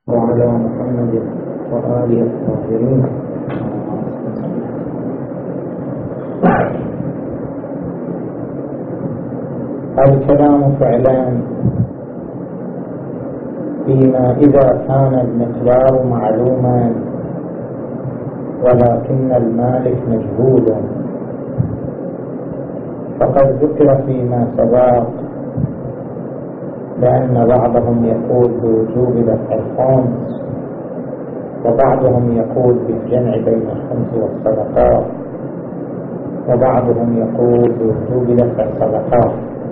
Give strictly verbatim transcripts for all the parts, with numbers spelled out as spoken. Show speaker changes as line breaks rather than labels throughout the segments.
وعلى محمد وآله الطاهرين. الكلام فعلا فيما إذا كان المقدار معلوما ولكن المالك مجهولا، فقد ذكر فيما سبق لأن بعضهم يقول بوجوب دفع الخمس وبعضهم يقول بالجمع بين الخمس والصدقات وبعضهم يقول بوجوب دفع الصدقات،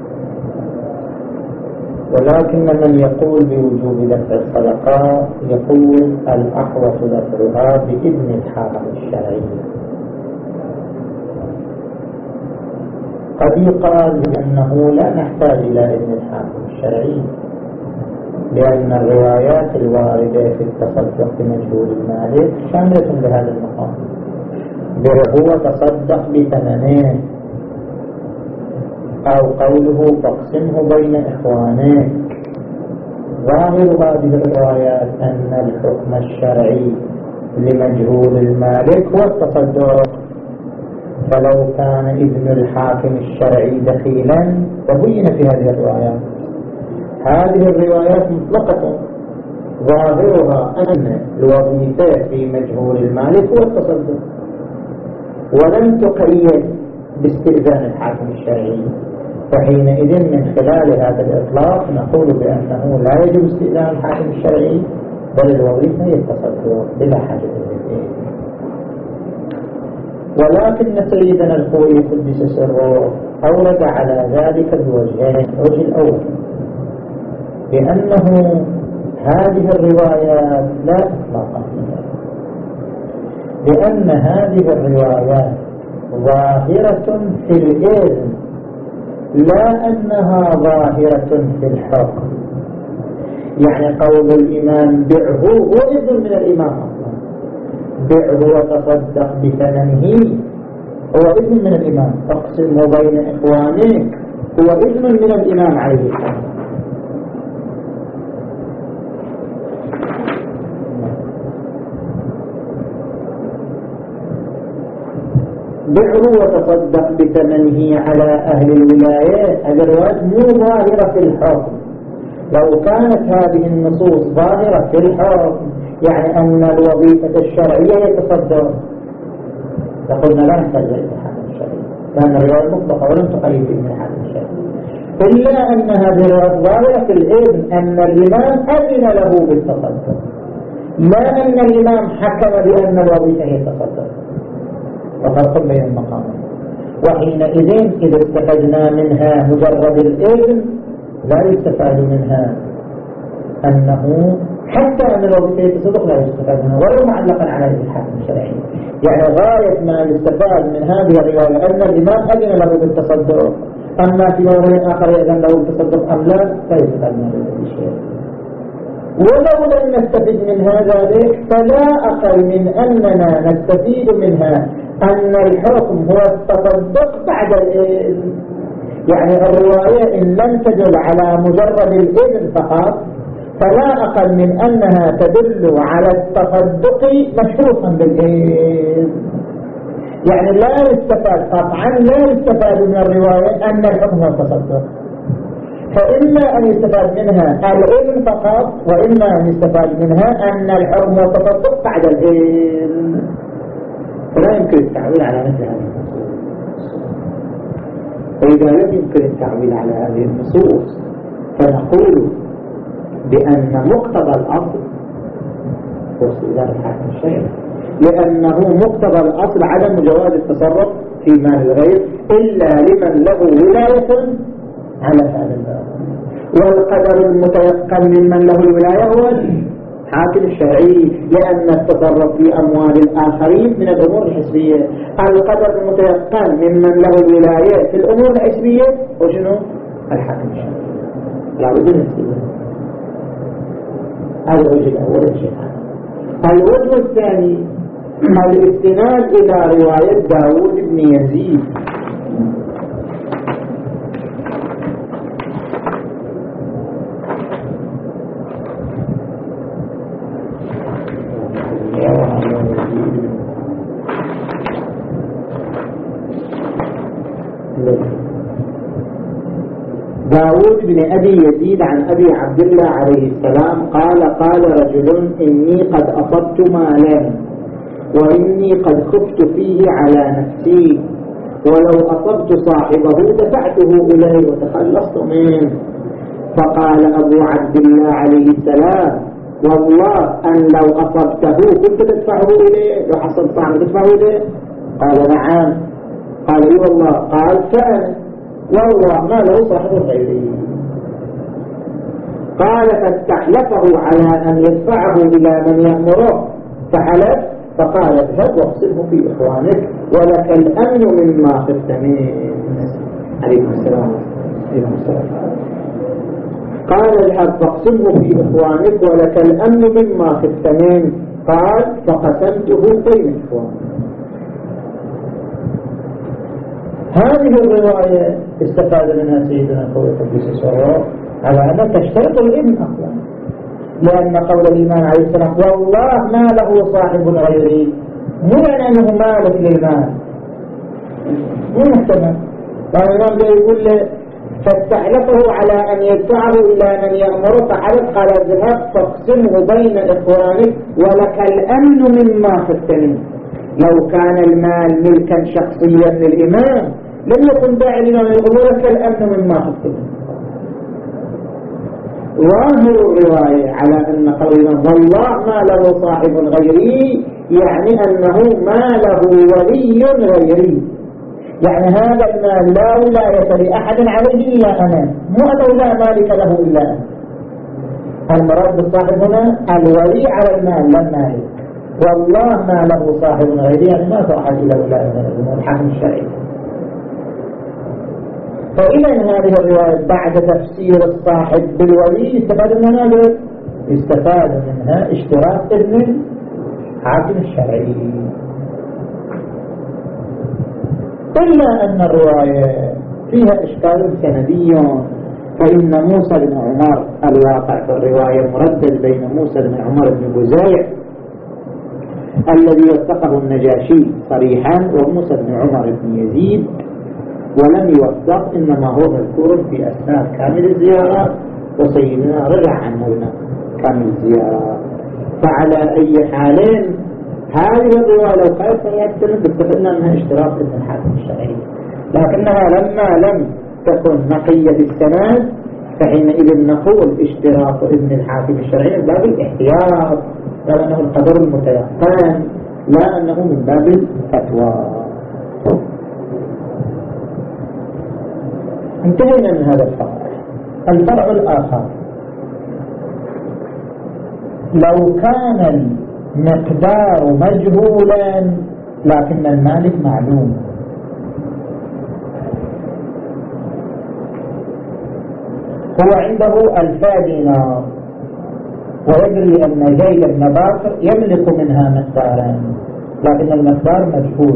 ولكن من يقول بوجوب دفع الصدقات يقول الأحوط دفعها بإذن الحاكم الشرعي. قد يقال بأنه لا نحتاج إلى إذن الحاكم الشرعي، لأن الروايات الواردة في التصدق بمجهول المالك شاملة لهذا المقام، هو تصدق بثمنه، أو قوله فاقسمه بين إخوانك. ظاهر هذه الروايات أن الحكم الشرعي لمجهول المالك هو التصدق، فلو كان إذن الحاكم الشرعي دخيلا تبين في هذه الروايات. هذه الروايات مطلقة ظاهرها أن الوظيفة في مجهول المالك هو التصدق، ولم تقيد باستئذان الحاكم الشرعي، فحينئذ من خلال هذا الإطلاق نقول بأنه لا يجب استئذان الحاكم الشرعي، بل الوظيفة هي التصدق بلا حاجة إليه. ولكن سيدنا الخوئي قدس سره أورد على ذلك بوجهين. الوجه الأول بأنه هذه الروايات لا إطلاق فيها، لأن هذه الروايات ظاهرة في الإذن لا أنها ظاهرة في الحكم. يعني قول الإمام بعه هو إذن من الإمام أصلا، بعه وتصدق بثمنه هو إذن من الإمام، اقسمه بين إخوانك هو إذن من الإمام عليه السلام. بعه وتصدق بثمنه على أهل الولايات، هذا الروايات مو ظاهرة في الحكم. لو كانت هذه النصوص ظاهرة في الحكم يعني أن الوظيفة الشرعية يتصدق، فقلنا لا نحتاج إلى الحاكم الشرعي، لأن الرواية مطلقة ولم تقيد بإذن الحاكم الشرعي. إلا أن هذه الرواية ظاهرة في الإذن أن الإمام أذن له بالتصدق، لا أن الإمام حكم بأن الوظيفة هي التصدق، وفرق بين المقامين. وحينئذ إذا استفدنا منها مجرد الإذن لا يستفاد منها أنه حتى أن الوظيفة التصدق لا يستفاد منها ولو معلقا على الحاكم الشرعي. يعني غاية ما يستفاد من هذه الرواية أن الإمام أذن له بالتصدق، أما في موضوع آخر يأذن له بالتصدق أم لا لا يستفاد من هذا الشيء. ولو لم نستفيد من هذا فلا أقل من أننا نستفيد منها أن الحكم هو التصدق بعد الإذن. يعني الرواية إن لم تدل على مجرد الإذن فقط فلا أقل من أنها تدل على التصدق مشروطا بالإذن. يعني لا يستفاد قطعا لا يستفاد من الرواية أن الحكم هو التصدق، فإما أن يستفاد منها الإذن فقط، وإما أن يستفاد منها أن الحكم هو التصدق بعد الإذن. فلا يمكن التعويل على مثل هذه النصوص. وإذا لم يمكن التعويل على هذه النصوص فنقول بأن مقتضى الأصل هو استئذان الحاكم الشرعي، لأنه مقتضى الأصل عدم جواز التصرف في مال الغير إلا لمن له ولاية على هذا الباب. والقدر المتيقن ممن له الولاية هو الحاكم الشرعي، لأن التصرف في أموال الآخرين من الأمور الحسبية. القدر المتيقن ممن له الولاية في الأمور الحسبية وشنو؟ الحاكم الشرعي. لا بد من الاستئذان. هذا الوجه الأول. الوجه الثاني الاستناد إلى رواية داود بن يزيد داود بن أبي يزيد عن أبي عبد الله عليه السلام قال قال رجل إني قد أصبت مالا وإني قد خفت فيه على نفسي ولو أصبت صاحبه دفعته إليه وتخلصت منه. فقال أبو عبد الله عليه السلام والله أن لو أصبته كنت تدفعه إليه، لو حصل صاحبه تدفعه إليه؟ قال نعم. قال إيه والله؟ قال كان والله ما له صاحب غيري. قال فاستحلفه على أن يدفعه إلى من يأمره فحلف، فقال اذهب واقسمه في إخوانك ولك الأمن مما خفت منه. عليكم السلام. عليكم السلام. قال اذهب فاقسمه في إخوانك ولك الأمن مما خفت منه. قال فقسمته بين إخوانك. هذه الرواية استفاد منها سيدنا الخوي قديس سره على أن تشترط الابن أصلا، لأن قول الإمام عليه السلام والله ما له صاحب غيري مو يعني أنه مالك للمال، مو محتمل. فالإمام ده يقول له فاستحلفه على أن يدفعه إلى من يأمره فحلف قال اذهب فاقسمه بين إخوانك ولك الأمن مما خفت منه. لو كان المال ملكا شخصيا للإمام لم يكن داعي لنا يقول لك الأمن مما خفت منه. ظاهر الرواية على أن قولنا والله ما له صاحب غيري يعني أنه ما له ولي غيري، يعني هذا المال لا ولاية لأحد عليه إلا أنا، مو أنه لا مالك له إلا أنا. المراد بالصاحب هنا الولي على المال لا المالك. والله ما له صاحب غيري يعني ما صاحب إلى ولاية من الحكم الشرعي. فإذا هذه الرواية بعد تفسير الصاحب بالولي استفاد منها ماذا؟ استفاد منها اشتراك ابن الحاكم الشرعي. إلا أن الرواية فيها إشكال سندي، فإن موسى بن عمر الواقع في الرواية مردد بين موسى بن عمر بن بزيع الذي وثقه النجاشي صريحا وموسى بن عمر بن يزيد، ولم يوثق إنما هو مذكور في أثناء كامل الزيارات وسيدنا رجع عنه هنا كامل الزيارات. فعلى أي حال هذه الرواية لو كانت سيئة استفدنا منها اشتراك ابن الحاكم الشرعي، لكنها لما لم تكن نقية السند فحينئذ نقول اشتراك ابن الحاكم الشرعي من باب الاحتياط، لأنه القدر المتيقن لا أنه من باب الفتوى. انتهينا من هذا الفرع. الفرع الآخر لو كان المقدار مجهولا لكن المالك معلوم، هو عنده ألفا دينار ويدري أن زيد بن باكر يملك منها مقدارا لكن المقدار مجهول.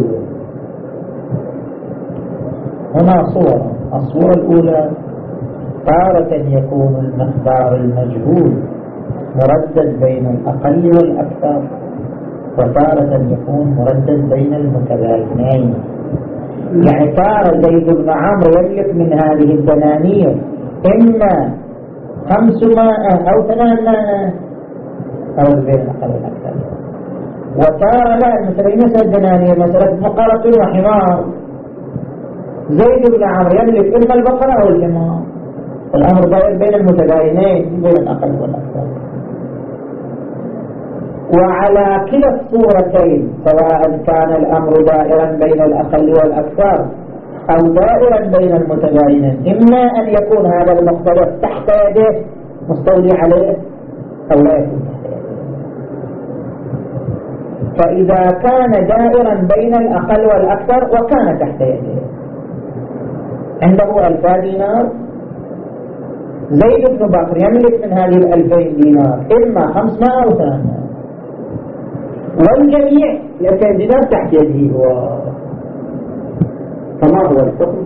هنا صور، الصورة الأولى تارة يكون المقدار المجهول مردد بين الأقل والأكثر، وتارة يكون مردد بين المتباينين. يعني تارة زيد بن عمرو يملك من هذه الدنانير إما خمسمائة أو ثمانمائة أو بين الأقل والأكثر، وتارة لا مثل مثل الدنانير مثلا مقارة وحمار. زيد بن عمرو يملك إما البقرة أو الحمار، الأمر دائر بين المتباينين بين الأقل والأكثر. وعلى كلا الصورتين سواء كان الأمر دائرا بين الأقل والأكثر أو دائرا بين المتباينين، إما أن يكون هذا المختلف تحت يده مستولي عليه أو لا يكون تحت يده. فإذا كان دائرا بين الأقل والأكثر وكان تحت يده عنده ألفا دينار، زيد بن بكر يملك من هذه الألفين دينار إما خمسمائة أو ثمانمائة، والجميع الألفين دينار تحت يده هو. فما هو الحكم؟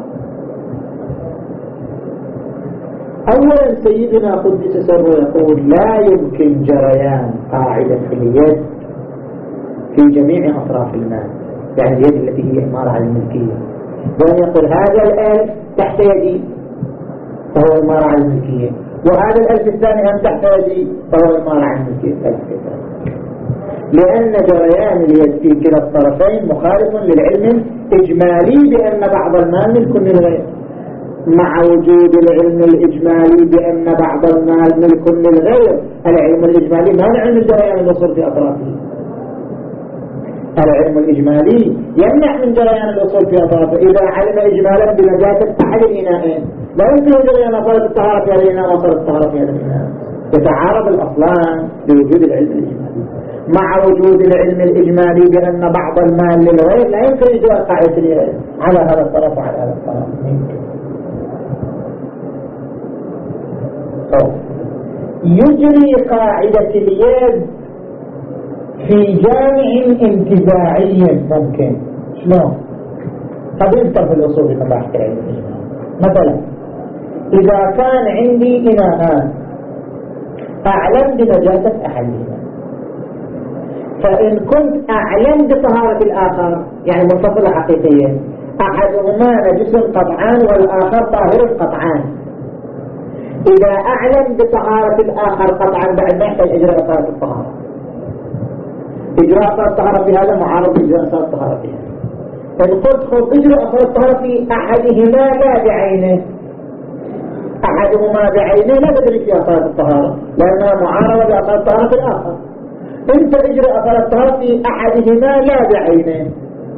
أولا سيدنا قدس سره يقول لا يمكن جريان قاعدة في اليد في جميع أطراف المال، يعني اليد التي هي إمارة على الملكية، وأن يقول هذا الآن تحت يدي فهو المانع الملكية، وهذا الألف الثاني هم تحت يدي فهو المانع الملكية. لأن جريان اليد في كلا الطرفين مخالف للعلم الإجمالي بأن بعض المال ملك للغير، مع وجود العلم الإجمالي بأن بعض المال ملك للغير. العلم الإجمالي مانع من جريان الأصول في أطرافه. العلم الإجمالي يمنع من جريان الأصول في أطرافه. إذا علم إجمالا بنجاسة أحد الإناءين لا يمكن جريان أصالة الطهارة في هذا الإناء وأصالة الطهارة في هذا الإناء. يتعارض الأصلان بوجود العلم الإجمالي مع وجود العلم الإجمالي بأن بعض المال للغير. لا يمكن إجراء قاعدة اليد على هذا الطرف وعلى هذا الطرف. يجري قاعدة اليد في جامع انتزاعي ممكن. شلون؟ قد يذكر في الأصول في مباحث العلم الإجمالي. مثلا إذا كان عندي إناءان أعلم بنجاسة أحدهما، فإن كنت أعلم بطهارة الآخر يعني منفصلة حقيقيا، أحدهما نجس قطعان والآخر طاهر قطعان، إذا أعلم بطهارة الآخر قطعا بعد ما يحتاج إجراء صلاة الطهارة. إجراء صلاة الطهارة في هذا معارض إجراء صلاة الطهارة في هذا. إن قلت خذ إجراء صلاة الطهارة في أحدهما لا بعينه، أحدهما بعينه لا تدري فيها صلاة الطهارة لأنها معارضة بأصلاة الطهارة في الآخر. أنت إجراء صلاة الطهارة في أحدهما لا بعينه،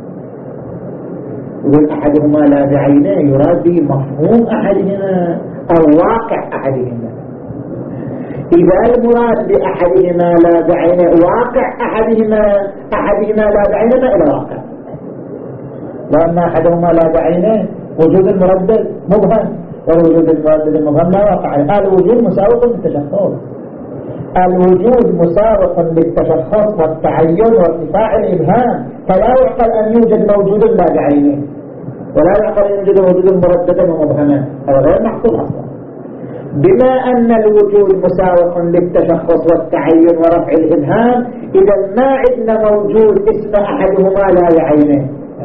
يقول أحدهما لا بعينه يراد به مفهوم أحدهما أو واقع أحدهما. إذا المراد بأحدهما لا بعينه واقع أحدهما أحدهما لا بعينه ما إلى واقع، لأن أحدهما لا بعينه وجود المردد مبهم، والوجود المردد المبهم لا واقع. الوجود مساوق للتشخص، الوجود مساوق للتشخص والتعين وارتفاع الإبهام، فلا يعقل أن يوجد موجود لا بعينه، ولا يعقل أن يوجد موجود مرتدا ومبهما، هذا غير محصول أصلا. بما أن الوجود مساوق للتشخص والتعين ورفع الإبهام، إذا ما عندنا موجود اسم أحدهما لا بعينه.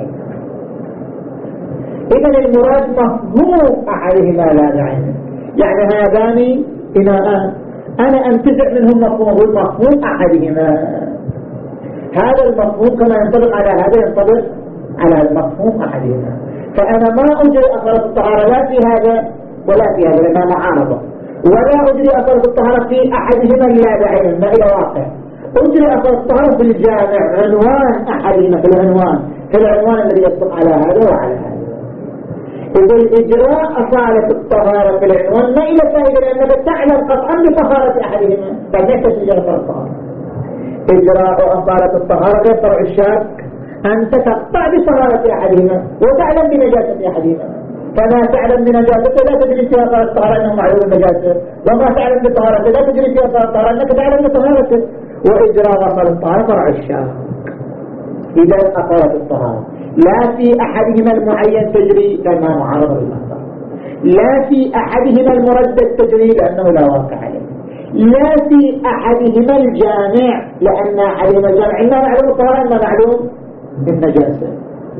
إذا المراد مفهوم أحدهما لا بعينه، يعني هذان إناءان أنا أنتزع منهم مفهوم مفهوم أحدهما. هذا المفهوم كما ينطبق على هذا ينطبق على المفهوم أحدهما. فأنا ما أجري أثر الطهارة لا في هذا ولا في هذا لما معارضة، ولا أجري أثر الطهارة في أحدهما لا بعين ما إلى واقع. أجري أثر الطهارة في الجامع عنوان أحدهما في العنوان في العنوان الذي يطلق على هذا وعلى هذا. إذا الإجراء أصالة الطهارة في العنوان ما إلى فائدة لأنك تعلم قطعا بطهارة أحدهما، فليس إجراء أثر الطهارة. إجراء أصالة الطهارة غير فرع الشاك، أنت تقطع بطهارة أحدهما وتعلم بنجاسة أحدهما، فما تعلم بنجاسته لا تدري فيها صلاة الطهارة أنه معلوم النجاسة، وما تعلم بطهارته لا تدري فيها صلاة الطهارة أنك تعلم بطهارته. وإجراء أصالة الطهارة فرع الشاك. إذا أصالة الطهارة لا في أحدهما المعين تجري لأنها معارضة بالمصدر، لا في أحدهما المردد تجري لأنه لا واقع عليه، لا في أحدهما الجامع لأن أحدهما الجامع إما معلوم الطهارة إما معلوم بالنجاسة.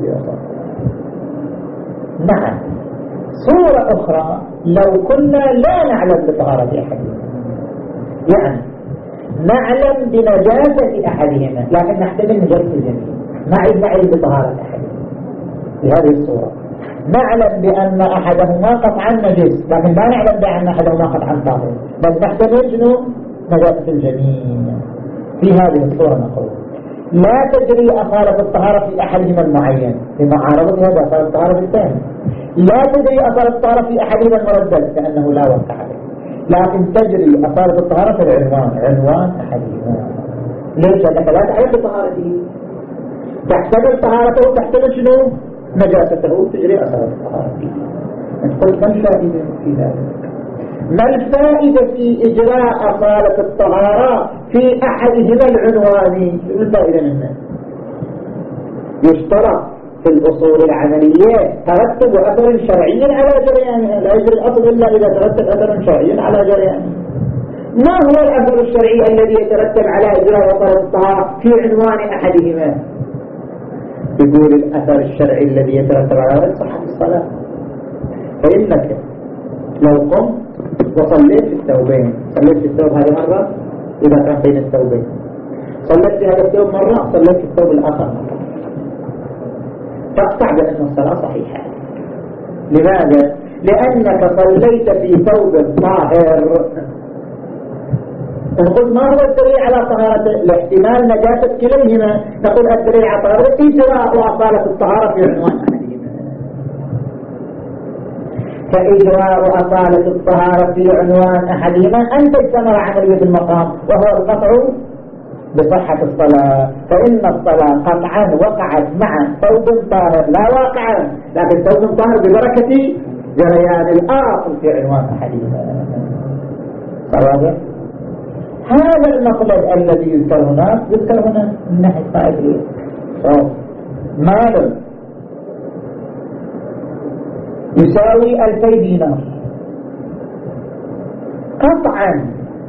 نعم. صورة أخرى لو كنا لا نعلم بطهارة أحدهما، يعني نعلم بنجاسة أحدهما لكن نحتمل نجاسة الجميع، ما عندنا علم بطهارة أحدهما. في هذه الصورة نعلم بأن أحدهما قطعا نجس لكن لا نعلم بأن أحدهما قطعا طاهر، بل نحتمل شنو؟ نجاسة الجميع. في هذه الصورة نقول لا تجري أصالة الطهارة في أحدهما المعين بمعارضة هذا أصالة الطهارة في الثاني، لا تجري أصالة الطهارة في أحدهما المردد لأنه لا وقع عليه، لكن تجري أصالة الطهارة في العنوان عنوان أحدهما. ليش؟ لأنك لا تعلم بطهارته، تحتمل طهارته تحتمل شنو؟ نجاسته، تجري أصالة الطهارة فيه. قلت ما الفائدة في ذلك؟ ما الفائدة في إجراء أصالة الطهارة في أحدهما العنواني؟ ما الفائدة منه؟ يشترط في الأصول العملية ترتب أثر شرعي على جريانها، لا يجري الأصل إلا إذا ترتب أثر شرعي على جريانها. ما هو الأثر الشرعي الذي يترتب على إجراء أصالة الطهارة في عنوان أحدهما؟ يقول الأثر الشرعي الذي يترتب على صحة الصلاة، فإنك لو قمت وصليت في الثوبين، صليت في الثوب هذه مرة إذا كان بين الثوبين، صليت في هذا الثوب مرة، صليت في الثوب الآخر مرة، تقطع بأن الصلاة صحيحة. لماذا؟ لأنك صليت في ثوب طاهر. نقول ما هو الدليل على طهارته؟ لاحتمال نجاسة كليهما، نقول الدليل على طهارته إجراء وأصالة الطهارة في عنوان أحدهما، فإجراء وأصالة الطهارة في عنوان أحدهما أن تجتمع عملية المقام، وهو القطع بصحة الصلاة. فإن الصلاة قطعا وقعت مع ثوب طاهر لا واقعا، لكن ثوب طاهر ببركة جريان الآخر في عنوان أحدهما. واضح؟ هذا المطلب الذي يذكر هناك يذكر هنا من ناحية قائد مال يساوي ألفي دينار قطعا،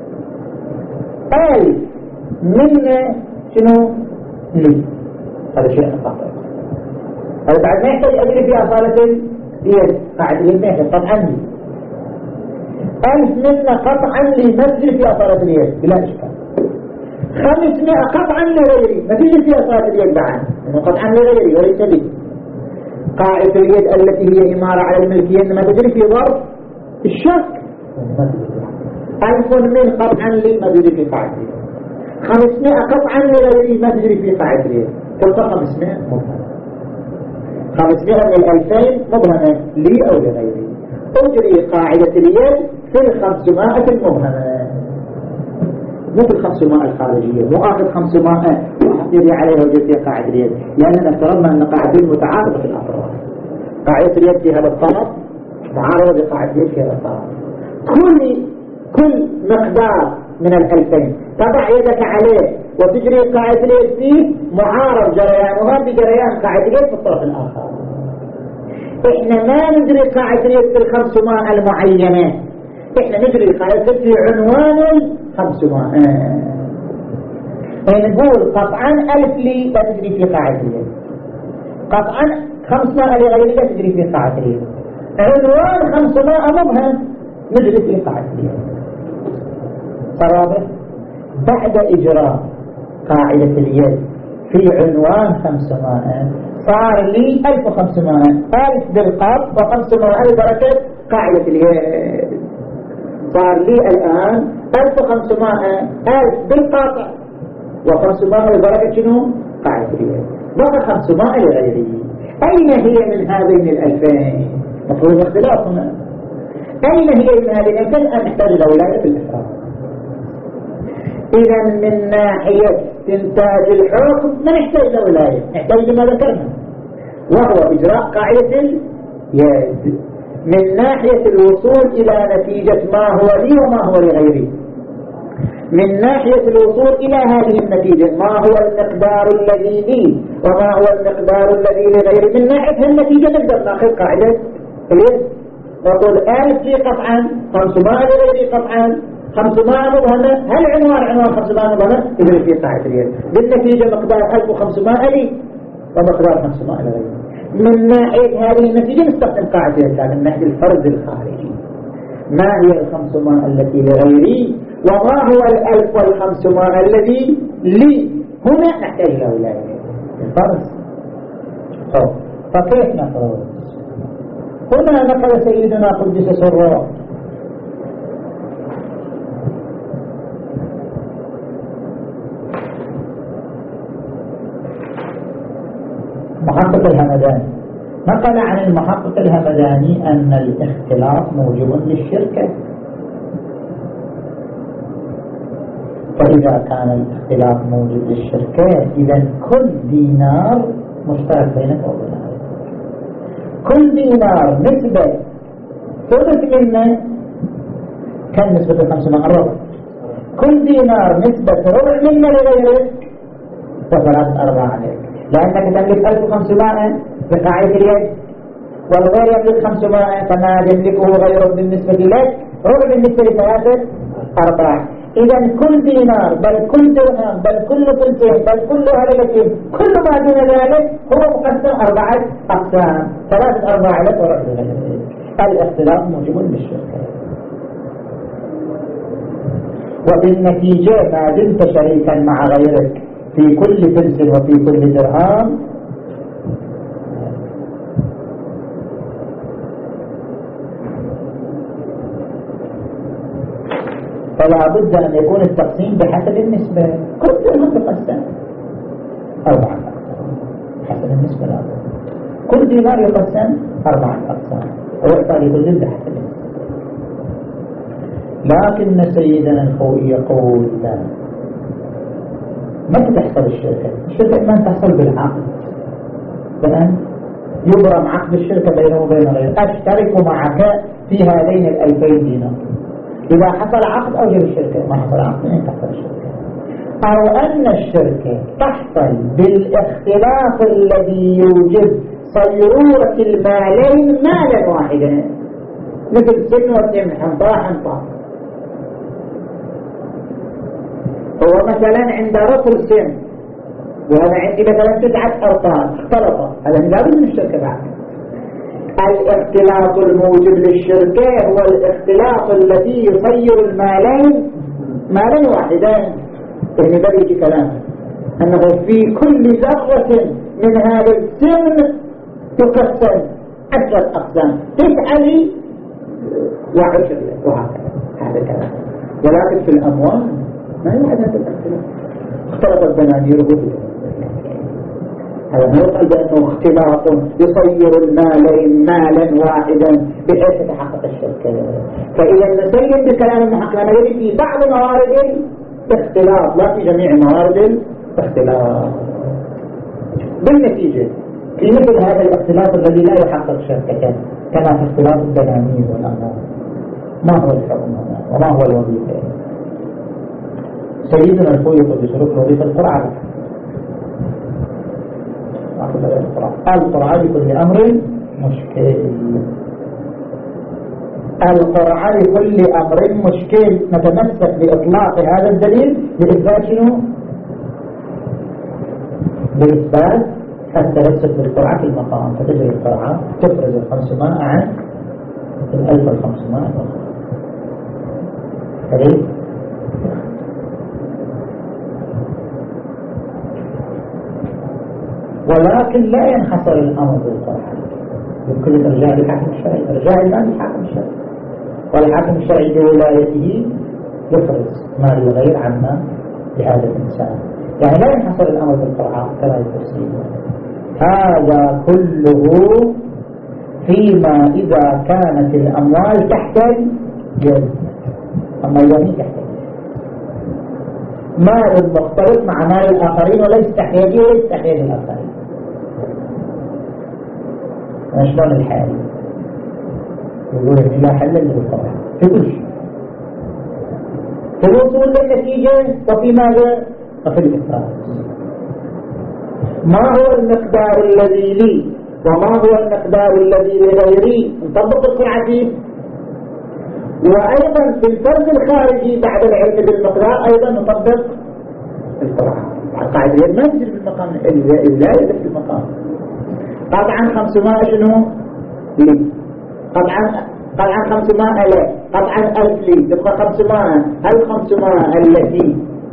ألف منا شنو لي، هذا شيء قطع. هذا بعد ما يحتاج أجري في أصالة اليد، قاعد اليد ما يحتاج قطعا لي، ألف منا قطعا لي مسجد في أصالة اليد بلا إشكال، خمسمائة قطعا لغيري ما تجي في أصالة اليد بعد، قطعا لغيري وليس لي. قاعدة اليد التي هي إمارة على الملكية ما تجري في ظرف الشك، ألف من قطعا لي ما تجري في قاعدة اليد، خمسمائة قطعا لغيري ما تجري في قاعدة اليد، تلقى خمسمائة مبهمة، خمسمائة من الألفين مبهمة لي أو لغيري. أجري قاعدة اليد في الخمسمائة المبهمة، مو في الخمسمائة الخارجية، مو آخذ خمسمائة وحطيري عليها وجد في قاعدة اليد، لأننا افترضنا أن قاعدة متعارضة في الأطراف. قاعدة اليد في هذا الطرف معارضة بقاعدة اليد في هذا الطرف. كل كل مقدار من الألفين تضع يدك عليه وتجري قاعدة اليد فيه معارض جريانها بجريان قاعدة اليد في الطرف الآخر. إحنا ما نجري قاعدة اليد في الخمسمائة المعينة، إحنا نجري قاعدة اليد في عنوان الخمسمائة. نقول قطعا ألف لي لا تجري في قاعدة اليد، قطعا خمسمائة لغيري لا تجري في قاعدة اليد، عنوان خمسمائة مبهم نجري في قاعدة اليد. صرابة بعد إجراء قاعدة اليد في عنوان خمسمائة صار لي ألف وخمسمائة، ألف بالقبض وخمسمائة بركة قاعدة اليد. صار لي الآن ألف وخمسمائة، ألف بالقطع وخمسمائة بركة شنو؟ قاعدة اليد. بقى خمسمائة لغيري. أين هي من هذين الألفين؟ مفهوم اختلاف هنا. أين هي من هذين الألفين؟ أن نحتاج إلى ولاية الإفراد. إذا من ناحية إنتاج الحكم ما نحتاج إلى ولاية، نحتاج لما ذكرنا وهو إجراء قاعدة اليد. من ناحية الوصول إلى نتيجة ما هو لي وما هو لغيري، من ناحية الوصول إلى هذه النتيجة ما هو المقدار الذي لي وما هو المقدار الذي لغيري، من ناحية النتيجة نقدر ناخذ قاعدة اليد نقول ألف لي قطعا، خمسمائة لغيري قطعا، خمسمائة مبهمة. هل عنوان عنوان خمسمائة مبهمة؟ إذا في قاعدة اليد بالنتيجة مقدار ألف وخمسمائة لي ومقدار خمسمائة لغيري. من ناحية هذه النتيجة نستخدم قاعدة اليد، من ناحية الفرد الخارجي ما هي الخمسمائة التي لغيري وما هو الألف والخمسمائة الذي لي، هنا نحتاج إلى ولاية الفرد. فكيف نفرض؟ هنا نقل سيدنا قدس سره محقق الهمداني، نقل عن المحقق الهمداني أن الاختلاف موجب للشركة، فإذا كان الاختلاف موجب للشركة إذا كل دينار مشترك بينك وبينها، كل دينار نسبة ثلث منه كان نسبة الخمسمائة الربع، كل دينار نسبة ربع منه لغيرك فثلاث أرباع عليك، لأنك تملك ألف وخمسمائة بقاعدة اليد والغير يملك خمسمائة فما يملكه غيره بالنسبة لك ربع بالنسبة لثلاثة أرباع. إذا كل دينار بل كل درهم بل كل ثلثين بل كل هللتين كل ما دون ذلك هو مقسم أربعة أقسام، ثلاثة أرباع لك وربع لك. الاختلاط موجب للشركة، وبالنتيجة ما دمت شريكا مع غيرك في كل فلس وفي كل درهم فلا بد أن يكون التقسيم بحسب النسبة. كل درهم تقسم أربعة أقسام حسب النسبة الأول، كل دينار يقسم أربعة أقسام ويعطى لكل بحسب النسبة. لكن سيدنا الخوئي يقول لا، متى تحصل الشركة؟ الشركة ما تحصل بالعقد، لأن يبرم عقد الشركة بينه وبين غيره. أشترك معك في هذين الألفين دينار، إذا حصل عقد أوجب الشركة، ما حصل عقد من تحصل الشركة. أو أن الشركة تحصل بالاختلاف الذي يوجب صيرورة المالين مالا واحدا، مثل سن وسن حنطاء حنطاء. هو مثلا عند رطل سن وأنا عندي مثلا تسعة أرطال اختلطا، هذا لابد من الشركة بعد. الاختلاط الموجب للشركة هو الاختلاط الذي يصير المالين مالا واحدا. يعني بل يجي كلام أنه في كل ذرة من هذا السن تقسم عشرة أقسام، تسعة لي وعشر وهكذا، هذا كلام. ولكن في الأموال ما يوجد هذا الاختلاط. اختلطت بنانير غدوة، هذا ما يقال بأنه اختلاط يصير المالين مالا واحدا بحيث تتحقق الشركة. فإذا نسلم بكلام المحقق نجد في بعض موارد الاختلاط لا في جميع موارد الاختلاط. بالنتيجة في مثل هذا الاختلاط الذي لا يحقق شركة كما في اختلاط الدنانير والأموال، ما هو الحكم هنا وما هو الوظيفة؟ سيدنا الخوئي يقول بشروط الوظيفة القرعة. القرعة لكل أمر مشكل، القرعة لكل أمر مشكل. نتمسك بإطلاق هذا الدليل لإثبات شنو؟ لإثبات التمسك بالقرعة في المقام. فتجري القرعة تفرز الخمسمائة عن الألف الخمسمائة فليه؟ ولكن لا ينحصر الأمر بالقرعة، يمكن الإرجاع للحاكم الشرعي، الإرجاع الآن للحاكم الشرعي، والحاكم الشرعي بولايته يفرز مال الغير عما لهذا الإنسان. يعني لا ينحصر الأمر بالقرعة كما يفسر. هذا كله فيما إذا كانت الأموال تحتاج جد، أما اليمين تحتاج مال مختلط مع مال الآخرين وليس تحتاجه وليس تحتاج الآخرين. شلون الحال؟ يقول إن لا حل إلا بالقرعة في كل شيء، في الوصول للنتيجة وفي ماذا؟ وفي الإفراز. ما هو المقدار الذي لي وما هو المقدار الذي لغيري نطبق القرعة فيه. وأيضا في الفرز الخارجي بعد العلم بالمقدار أيضا نطبق القرعة. القاعدة ما تجري بالمقام الزائد في المقام. طبعا خمسمائة شنو؟ لي. طبعا طبعا خمسمائة لا، طبعا ألف لي، تبقى خمسمائة. هل خمسمائة التي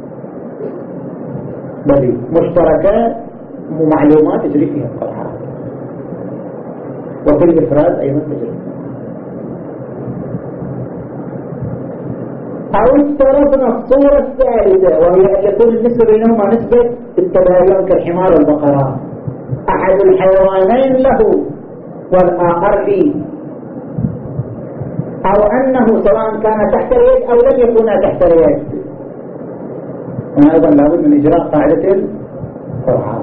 بلي مشتركات ومعلومات تجري فيها القرعة، وفي الإفراد أيضا تجري. أو افترضنا الصورة الثالثة وهي أن يكون النسبة بينهما نسبة التباين كالحمار والبقرة، أحد الحيوانين له والآخر لي، أو أنه سواء كان تحت اليد أو لم يكون تحت اليد. أيضا لابد من إجراء قاعدة القرعة.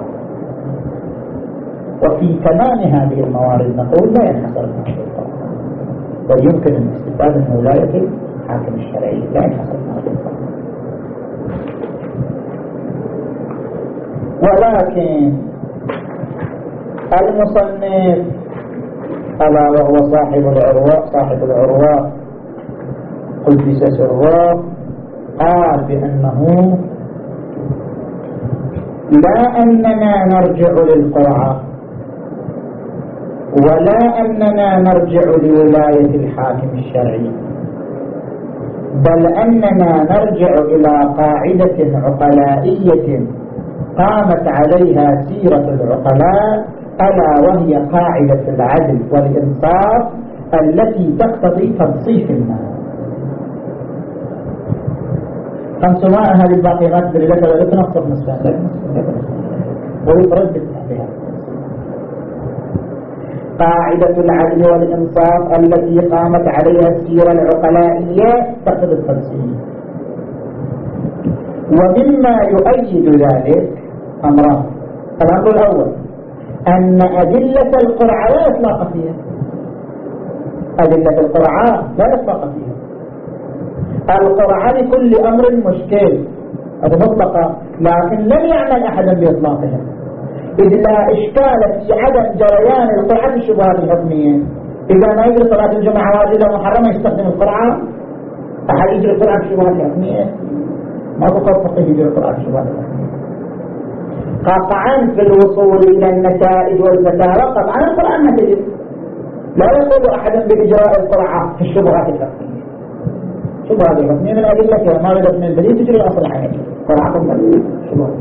وفي تمام هذه الموارد نقول لا ينحصر الموارد القرعة، بل يمكن الاستفادة من ولاية الحاكم الشرعي، لا ينحصر الموارد القرعة. ولكن المصنف ألا وهو صاحب العروة صاحب العروة قدس سره قال بأنه لا أننا نرجع للقرعة، ولا أننا نرجع لولاية الحاكم الشرعي، بل أننا نرجع إلى قاعدة عقلائية قامت عليها سيرة العقلاء، ألا وهي قاعدة العدل والإنصاف التي تقتضي تنصيف المال. خمس ماء هذه الباقيات باللغة لا تنصف نصفها ويفرد بالتحبيها. قاعدة العدل والإنصاف التي قامت عليها السيرة العقلائية تقتضي التنصيف. ومما يؤيد ذلك أمران. الأمر الأول أن أدلة القرعة لا إطلاق فيها، أدلة القرعة لا إطلاق فيها. القرعة لكل أمر مشكل هذا مطلقة، لكن لم يعمل أحدا بإطلاقها، إذ لا إشكال في عدم جريان القرعة في الشبهات الحكمية. إذا ما يجري صلاة الجمعة واجبة محرمة يستخدم القرعة، أحد يجري القرعة في الشبهات الحكمية؟ ما فقط فقه يجري القرعة في الشبهات الحكمية. قطعا في الوصول إلى النتائج والفتاوى قطعا القرعة ما تجري. لا يقول أحد بإجراء القرعة في الشبهات الحكمية. شبهات الحكمية من أدلتها ما ردت من الدليل تجري الأصل الحكمي، قرعة الدليل شبهات.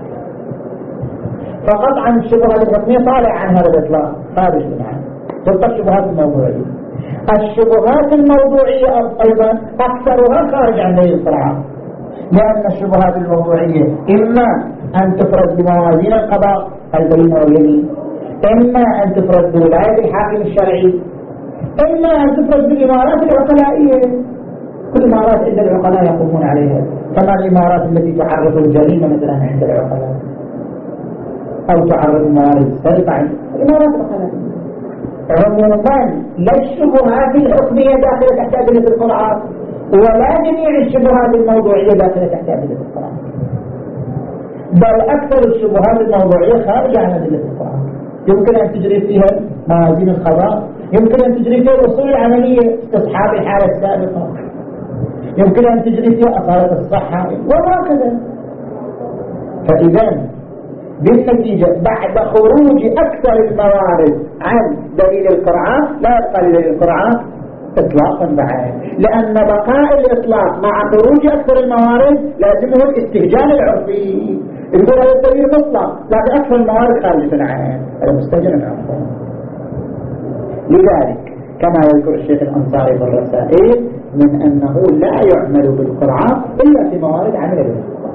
فقطعا الشبهات الحكمية طالع عن هذا الإطلاق، خارج منها. تبقى الشبهات الموضوعية. الشبهات الموضوعية أيضا أكثرها خارج عن دليل القرعة، لأن الشبهات الموضوعية إما أن تفرد بموازين القضاء البين واليمين، إما أن تفرد بولاية الحاكم الشرعي، إما أن تفرد بالإمارات العقلائية. كل الإمارات عند العقلاء يقومون عليها، كما الإمارات التي تعرض الجريمة مثلا عند العقلاء، أو تعرض الموارد السرقة عند الإمارات العقلائية. عموما لا الشبهات الحكمية داخلة تحت أدلة القرآن، ولا جميع الشبهات الموضوعية داخلة تحت أدلة القرآن، بل أكثر الشبهات الموضوعية خارجة عن أدلة القرآن. يمكن أن تجري فيها موازين القضاء، يمكن أن تجري فيها الأصول العملية استصحاب الحالة السابقة، يمكن أن تجري فيها أصالة الصحة وهكذا. فإذا بالنتيجة بعد خروج أكثر الموارد عن دليل القرآن لا يبقى لدليل القرآن إطلاقا بعد، لأن بقاء الإطلاق مع خروج أكثر الموارد لازمه الاستهجان العرفي. يقول هذا الدليل مطلق لكن أكثر الموارد خارجة عنه، هذا مستهجن العرفي. لذلك كما يذكر الشيخ الأنصاري في الرسائل من أنه لا يعمل بالقرآن إلا في موارد عمل بالقرآن،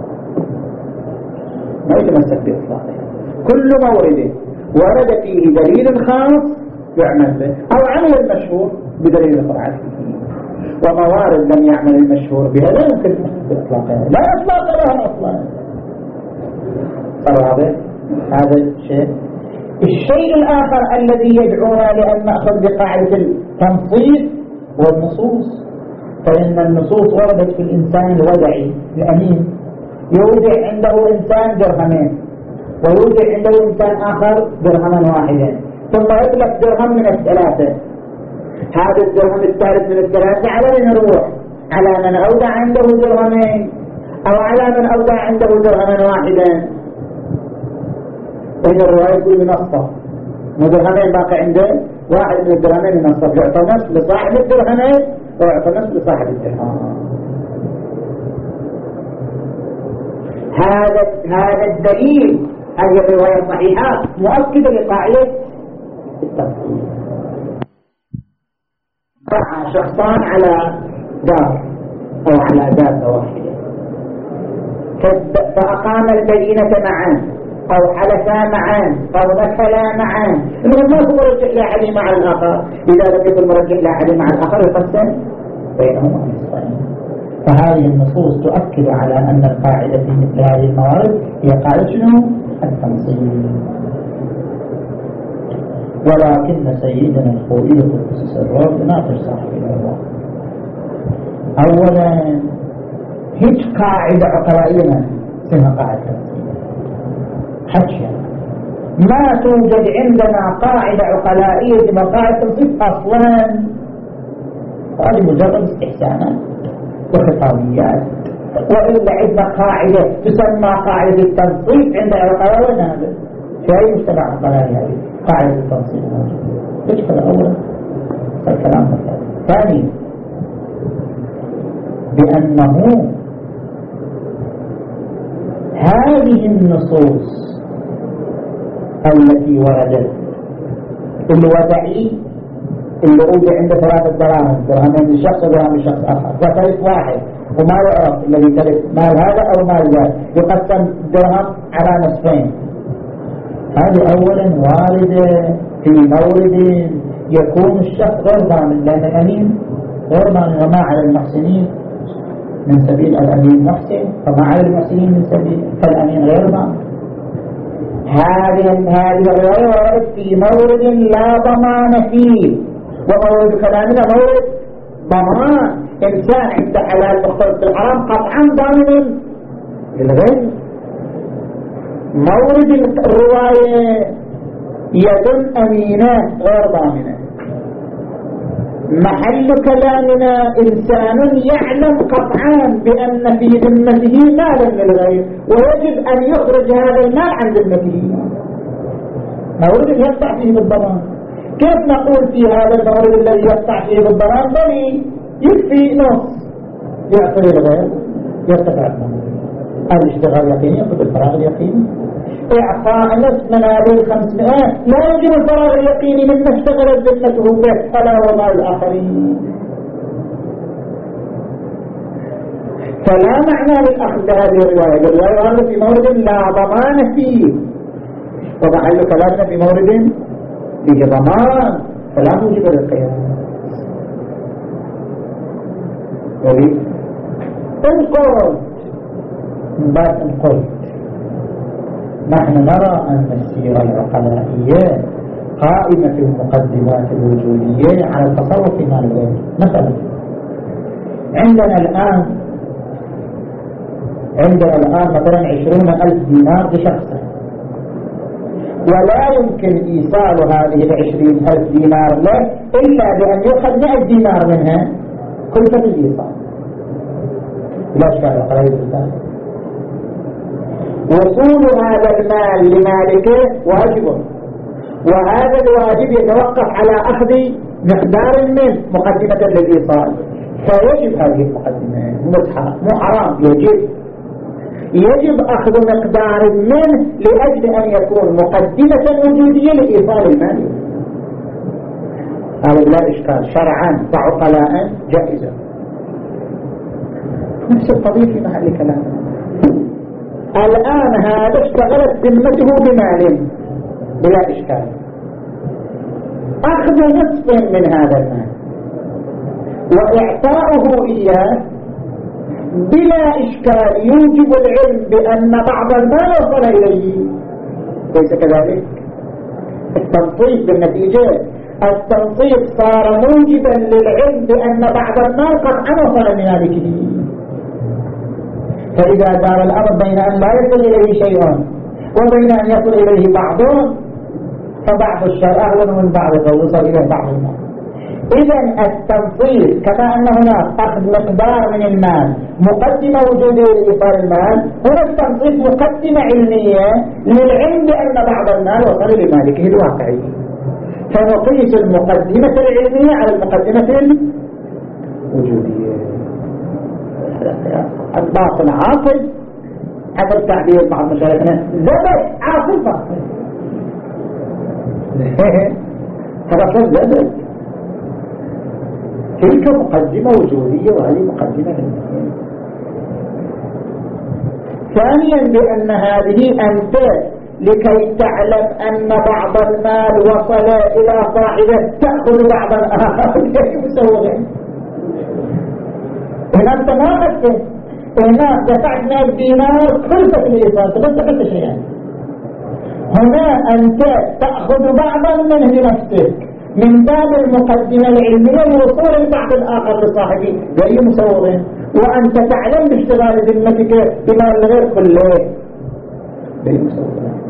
ما يتمسك بإطلاقه. كل مورد ورد فيه دليل خاص يعمل به، أو عمل المشهور بدليل القرآن، وموارد لم يعمل المشهور بها لا يمكن إطلاقها، لا إطلاق لها أصلا. صراحة هذا الشيء. الشيء الآخر الذي يدعونا لأن نأخذ بقاعدة التنصيص والنصوص، فإن النصوص وردت في الإنسان الودعي الأمين، يوجد عنده إنسان درهمين ويوجد عنده إنسان آخر درهما واحدا، ثم يطلق درهم من الثلاثة. هذا الدرهم الثالث من الثلاثة على من يروح؟ على من أودع عنده درهمين أو على من أودع عنده درهما واحدا؟ وإن الرواية يقول ينصف من درهمين باقي عنده واحد من الدرهمين ينصف، يعطى نصف لصاحب الدرهمين ويعطى نصف لصاحب الدرهم. هذا هذا الدليل، هذه الرواية الصحيحة مؤكدة لقاعدة التنصيص. رعى شخصان على دار أو على ذات واحدة فأقام المدينة معا أو حلفا معا أو مثلا معا، إنه ما هو مرجع لأحد مع الآخر، إذا لم يكن مرجع لأحد مع الآخر يقسم بينهما نصفين. فهذه النصوص تؤكد على أن القاعدة في مثل هذه الموارد هي قاعدة شنو؟ التنصيص. ولكن سيدنا الخوئي قدس سره يناقش صاحب العروة. أولا هيك قاعدة عقلائية اسمها قاعدة التنصيص حشية، ما توجد عندنا قاعدة عقلائية اسمها قاعدة التنصيص أصلا، هذه مجرد استحسانات وخطابيات. وإلا عندنا قاعدة تسمى قاعدة التنصيص عند العقلاء ونابل في أي مجتمع عقلائي هذه قاعدة التنصيب موجودة. يدخل أولا الكلام مثلا. ثاني بأنه هذه النصوص التي وردت الوضعي اللي أوجد عنده ثلاثة دراهم، درهمين لشخص ودرهم لشخص آخر، وثالث واحد وما يعرف الذي ثالث مال هذا أو مال ذاك، يقسم درهم على نصفين. هذه أولا واردة في مورد يكون الشخص غير ضامن، لأن الأمين غير ضامن، وما على المحسنين من سبيل. الأمين محسن فما على المحسنين من سبيل، فالأمين غير ضامن. هذه هذه الرواية وردت في مورد لا ضمان فيه، ومورد كلامنا مورد ضمان. إنسان عند حلال مختلط بالحرام قطعا ضامن للغير. مورد الرواية يد أمينة غير ضامنة. محل كلامنا إنسان يعلم قطعا بأن في ذمته مالا للغير، ويجب أن يخرج هذا المال عن ذمته. مورد يقطع فيه بالضمان. كيف نقول في هذا المورد الذي يقطع فيه بالضمان بل يكفي نص يعطي الغير يرتفع المورد؟ الاشتغال يقيني يأخذ الفراغ اليقيني. إعطاء نصف منابل خمسمائة لا يجب الفراغ اليقيني مما اشتغلت ذمته به فلا وضع الآخرين. فلا معنى للأخذ بهذه الرواية. الرواية هذا في مورد لا ضمان فيه، ومحل كلامنا في مورد فيه ضمان، فلا موجب للقيام. ولي إن قلت بعد إن قلت نحن نرى أن السيرة العقلائية قائمة في المقدمات الوجودية على التصرف في مال الغير. مثلا عندنا الآن عندنا الآن مثلا عشرون ألف دينار لشخص، ولا يمكن إيصال هذه العشرين ألف دينار له إلا بأن يأخذ مئة دينار منها كلفة الإيصال. لا إشكال العقلائية. وصول هذا المال لمالكه واجب، وهذا الواجب يتوقف على أخذ مقدار من مقدمة للإيصال، فيجب هذه المقدمة متحة مو حرام، يجب يجب أخذ مقدار منه لأجل أن يكون مقدمة وجودية لإيصال المال. هذا لا إشكال شرعا وعقلاء جائزة. نفس القضية في محل كلامنا. الآن هذا اشتغلت ذمته بمال بلا إشكال، أخذ نصف من هذا المال وإعطاؤه إياه بلا إشكال يوجب العلم بأن بعض المال وصل إليه، ليس كذلك؟ التنصيب بالنتيجة التنصيب صار موجبا للعلم بأن بعض المال قطعا وصل من مالكه. فإذا دار الأمر بين أن لا يصل إليه شيء وبين أن يصل إليه بعض، فبعض الشيء أغلب من بعض فوصل إلى بعض المال. إذن التنصيب كما أن هناك أخذ مقدار من المال مقدمة وجودية لإيصال المال، هنا التنصيب مقدمة علمية للعلم بأن بعض المال وصل لمالكه الواقعي، فنقيس المقدمة العلمية على المقدمة الوجودية. الباطل عاطل حسب تعبير بعض مشايخنا، زبد عاطل باطل. هذا كان زبد. تلك مقدمة وجودية وهذه مقدمة علمية. ثانيا بأن هذه أنت لكي تعلم أن بعض المال وصل إلى صاحبه تأخذ بعض الآخر كيف يسوي؟ هنا أنت ما أخذت، هنا دفعت مئة دينار كلفة الإيصال تبدأ شيئا. هنا أنت تأخذ بعضا منه لنفسك من باب المقدمة العلمية لوصول البعض الآخر لصاحبه غير مسوغ، وأنت تعلم باشتغال ذمتك بما الغير كله غير مسوغ.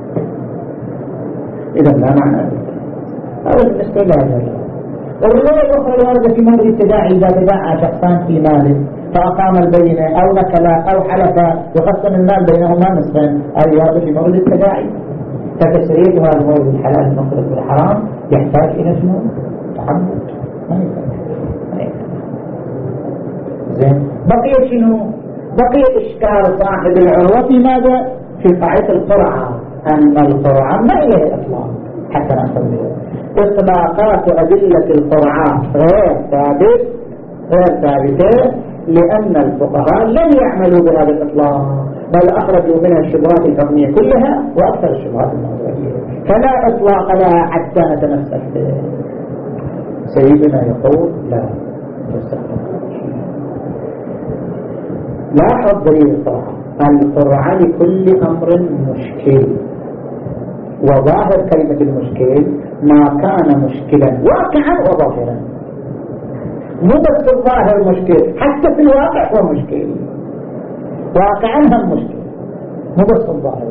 إذا لا معنى هذا بالنسبة لهذا. والرواية الأخرى الواردة في مورد التداعي إذا تداعى شخصان في مال فأقام البينة أو نكلا أو حلفا وقسم المال بينهما نصفين، هذه واردة في مورد التداعي. فتسريبها المورد الحلال المخلط بالحرام يحتاج إلى شنو؟ تعمد. ما يفعل. زين. بقي شنو؟ بقي إشكال صاحب العروة في ماذا؟ في قاعدة القرعة، أن القرعة ما هي الإطلاق حتى نقول إطلاقات أدلة القرعة غير ثابت غير ثابتة، لأن الفقهاء لم يعملوا بهذا الإطلاق، بل أخرجوا منها الشبهات الحكمية كلها وأكثر الشبهات الموضوعية، فلا إطلاق لها حتى نتمسك به. سيدنا يقول لا تستخدم. لاحظ دليل القرعة، القرعة لكل أمر مشكل، وظاهر كلمة المشكل ما كان مشكلا واقعا وظاهرا، مو بس الظاهر مشكل، حتى في الواقع هو مشكل، واقعا هم مشكل، مو بس الظاهر.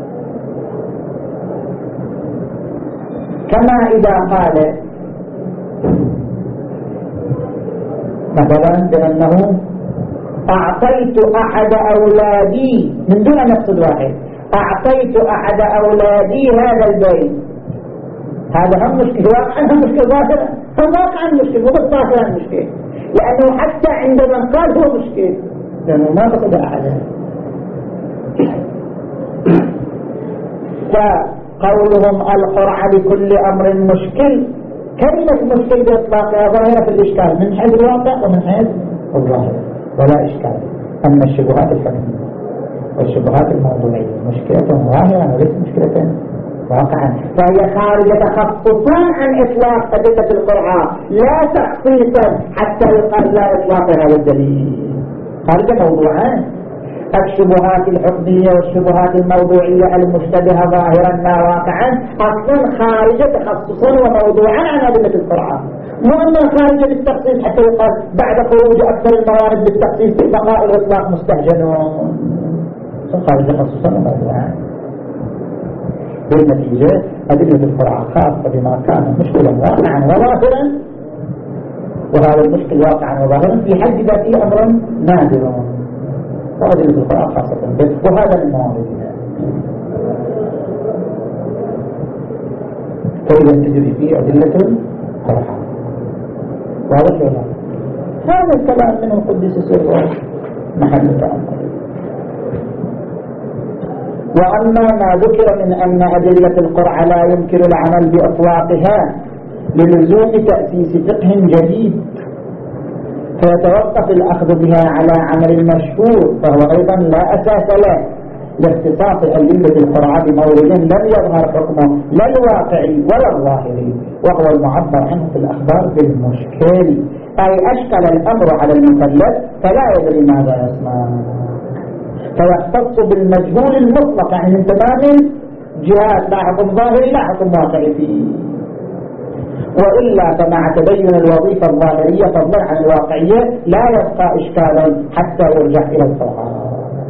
كما إذا قال مثلا بأنه أعطيت أحد أولادي من دون أن يقصد واحد، أعطيت أحد أولادي هذا البيت، هذا هم مشكلة واقعا هم مشكلة ظاهرة، هم واقعا مشكلة مو بس ظاهرا مشكلة، لأنه حتى عندما قال هو مشكلة لأنه ما قصد أحدا. فقولهم القرعة لكل أمر مشكل، كلمة مشكل بإطلاقها ظاهرة في الإشكال من حيث الواقع ومن حيث الظاهر، ولا إشكال أن الشبهات الحكمية والشبهات الموضوعية مشكلة ظاهرة وليس مشكلة واقعا، فهي خارجة تخصصا عن إطلاق أدلة القرعة لا تخصيصا حتى يقال لا إطلاق هذا الدليل، خارجة موضوعا. الشبهات الحكمية والشبهات الموضوعية المشتبهة ظاهرا لا واقعا أصلا خارجة تخصصا وموضوعا عن أدلة القرعة، مو أنها خارجة بالتخصيص حتى يقال بعد خروج أكثر الموارد بالتخصيص بقاء الإطلاق مستهجنون، خارجة تخصصا وموضوعا. بالنتيجة أدلة القرعة خاصة بما كان مشكلا واقعا وظاهرا، وهذا المشكل واقعا وظاهرا في حد ذاته أمر نادر، وأدلة القرعة خاصة به، وهذا من مواردها. فإذا تجري فيه أدلة القرعة وهذا الكلام، هذا الكلام منه قدس سره محل تأمل. وأما ما ذكر من أن أدلة القرعة لا يمكن العمل بإطلاقها للزوم تأسيس فقه جديد فيتوقف الأخذ بها على عمل المشهور، فهو أيضا لا أساس له لاختصاص أدلة القرعة بمورد لم يظهر حكمه لا الواقعي ولا الظاهري، وهو المعبر عنه في الأخبار بالمشكل، أي أشكل الأمر على المكلف فلا يدري ماذا يسمع، فيختص بالمجهول المطلق عن من تمام جهات لا حكم ظاهري لا حكم واقعي فيه، وإلا فمع تبين الوظيفة الظاهرية فضلا عن الواقعية لا يبقى إشكالا حتى يرجع إلى القرآن.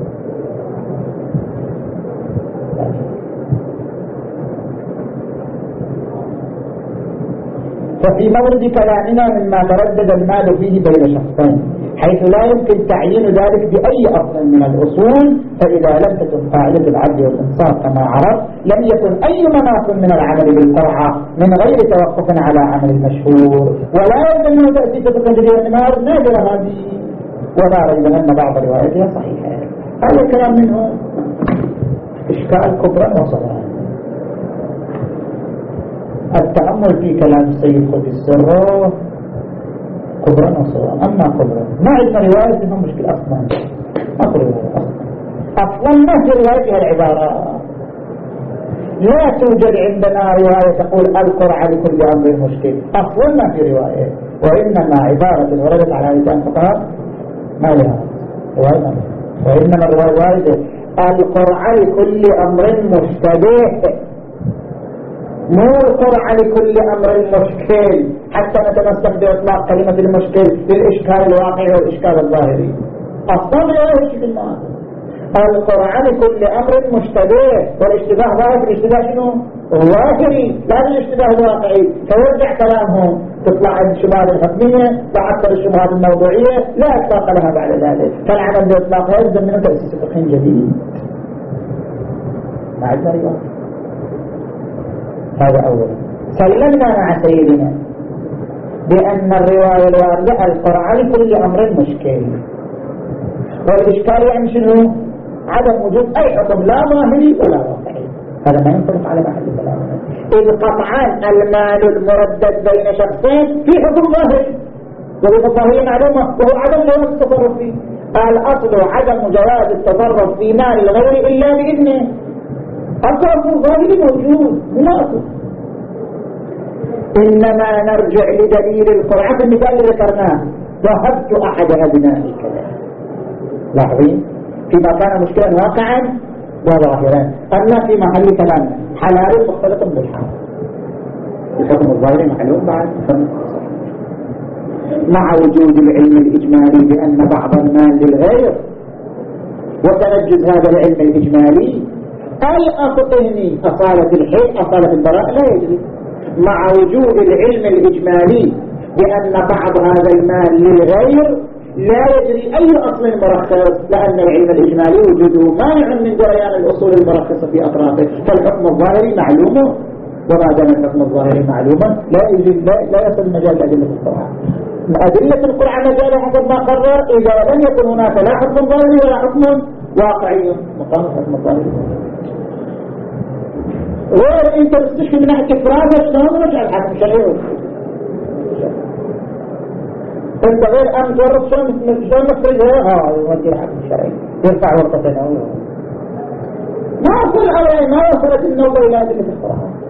ففي مورد كلامنا مما تردد المال فيه بين شخصين حيث لا يمكن تعيين ذلك بأي أصل من الأصول، فإذا لم تكن قاعدة العدل والإنصاف كما عرف لم يكن أي مناط من العمل بالقرعة من غير توقف على عمل المشهور، ولا يلزم منه تأسيس فقه جديد النار نادرة هذه، ولا ريب أن بعض رواياتها صحيحة. هذا الكلام منه إشكال كبرى وصغرى. التأمل في كلام السيد خذ السر كبرى وصغرى. أما كبرى ما عندنا رواية فيها مشكلة أصلا، ما في رواية أصلا أصلا ما في رواية فيها العبارة، لا توجد عندنا رواية تقول القرعة لكل أمر مشكل، أصلا ما في رواية، وإنما عبارة وردت على لسان فقهاء ما لها رواية ما لها. وإنما الرواية واردة القرعة لكل أمر مشتبه، مو القرعة لكل أمر مشكل حتى نتمسك بإطلاق كلمة المشكل للإشكال الواقعي والإشكال الظاهري. أصلا رواية الشكل ما القرعة لكل أمر مشتبه، والاشتباه ظاهر الاشتباه شنو؟ ظاهري لا الاشتباه الواقعي، فيرجع كلامهم تطلع الشبهات الحكمية تعطل الشبهات الموضوعية لا إطلاق لها بعد ذلك، فالعمل بإطلاقها يلزم منه تأسيس فقه جديد. ما عندنا رواية هذا أولا. سلمنا مع سيدنا بأن الرواية الواردة القرعة لكل أمر مشكل، والإشكال يعني شنو؟ عدم وجود أي حكم لا ظاهري ولا واقعي. هذا ما ينطبق على محل الكلام. إذ قطعا المال المردد بين شخصين في حكم ظاهري، وهو الظاهرية معلومة وهو عدم جواز التصرف فيه. الأصل عدم جواز التصرف في مال الغير إلا بإذنه. التصرف الظاهري موجود مناسب، إنما نرجع لدليل القرعة. المثال اللي ذكرناه وهبت أحد أبنائي كذا، لاحظين فيما كان مشكلا واقعا وظاهرا، أما في محل كلامنا حلال مختلط بالحرام. الحكم الظاهري معلوم بعد مع وجود العلم الإجمالي بأن بعض المال للغير وتنجز هذا العلم الإجمالي الأفقهني أصالة الحيل أصالة البراء لا يجري، مع وجود العلم الإجمالي بأن بعض هذا المال للغير لا يجري أي أصل مرخص، لأن العلم الإجمالي وجوده مانع من جريان الأصول المرخصة في أطرافه. فالحكم الظاهري معلوم، وما دام الحكم الظاهري معلوما لا يجري لا, لا يصل مجال أدلة القرآن. أدلة القرآن مجال حسب ما قرر إذا لم يكن هناك لا حكم ظاهري ولا حكم واقعي مقام الحكم الظاهري. غير أنت تستشفي من ناحية إفرادك شلون نرجع الحكم الشرعي؟ انت غير ان تورط شلون نفرضها ها يودي الحكم الشرعي يرفع ورقتين. ما وصل عليه ما وصلت النوبة الى ادلة القرآن.